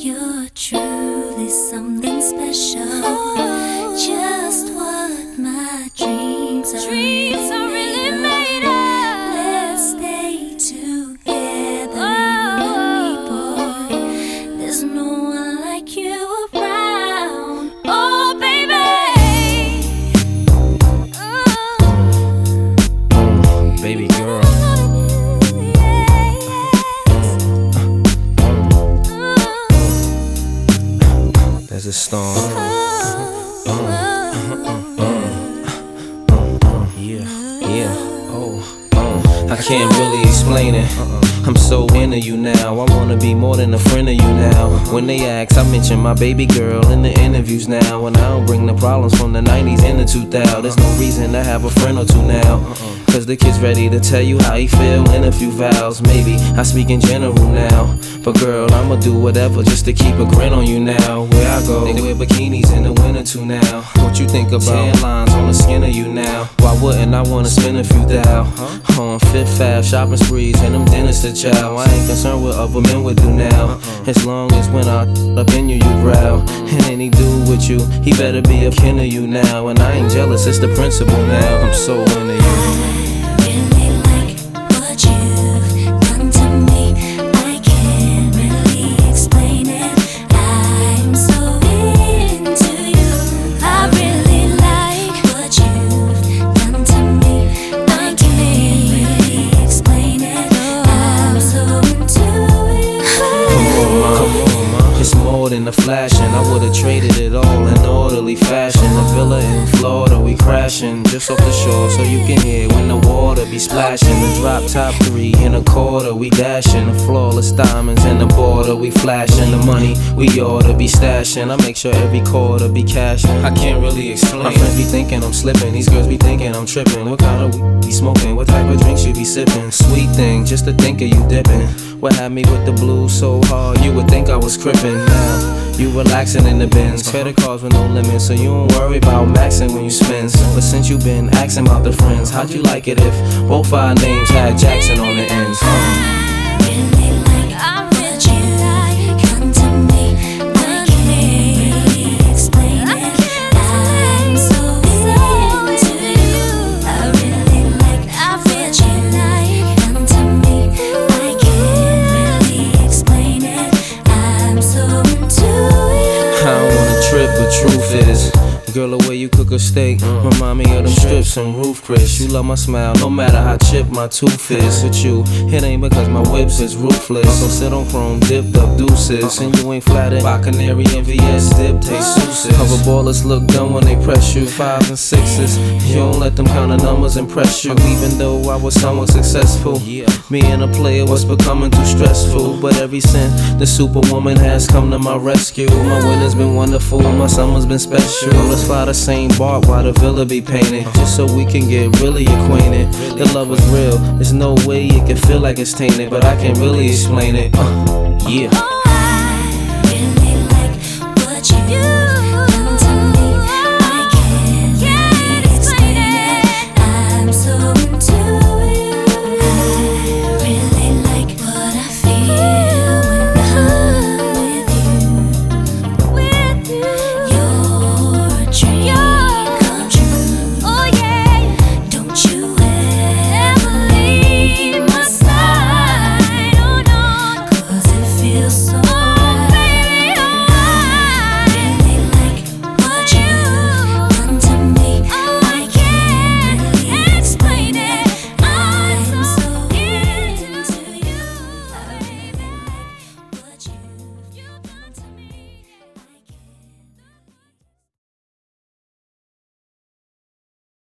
You're truly something special. Just what my dreams are really made of. Let's stay together, you and me, boy. There's no one like you around. Oh, baby. Baby girl. There's a storm. I can't really explain it. I'm so into you now. I wanna be more than a friend of you now. When they ask, I mention my baby girl in the interviews now. And I don't bring the problems from the 90s and the 2000s. There's no reason to have a friend or two now. Cause the kid's ready to tell you how he feel in a few vows. Maybe I speak in general now, but girl, I'ma do whatever just to keep a grin on you now. Where I go, they wear bikinis in the winter too now. What you think about tan lines on the skin of you now? Why wouldn't I wanna spend a few thou on Fifth Ave shopping sprees and them dinners to chow? I ain't concerned what other men would do now, as long as when I up in you, you growl. And any dude with you, he better be a kin of you now. And I ain't jealous, it's the principle now. I'm so into you. In the flashing, I would've traded it all in orderly fashion. A villa in Florida, we crashing just off the shore, so you can hear when the water be splashing. The drop top 3 in a quarter, we dashing. The flawless diamonds in the border, we flashing. The money we oughta be stashing. I make sure every quarter be cashing. I can't really explain. My friends be thinking I'm slipping, these girls be thinking I'm tripping. What kind of weed be smoking? What type of drinks you be sipping? Sweet thing, just to think of you dipping. What had me with the blues so hard, you would think I was crippin'. Now you relaxing in the bins, credit cards with no limits, so you don't worry about maxing when you spend. But since you been asking about the friends, how'd you like it if both our names had Jackson on the ends? But truth is, girl, the way you cook a steak remind me of them strips and roof crisps. You love my smile, no matter how chipped my tooth is. With you, it ain't because my whips is ruthless. So sit on chrome, dipped up deuces. And you ain't flattered by Canary and VS dip, taste souses. Cover ballers look dumb when they press you. 5s and 6s, you don't let them kind of numbers impress you. Even though I was somewhat successful, me and a player was becoming too stressful. But ever since the superwoman has come to my rescue, my winter's been wonderful, my summer's been special. Let's fly the same bark while the villa be painted, just so we can get really acquainted. The love is real, there's no way it can feel like it's tainted, but I can't really explain it. Yeah.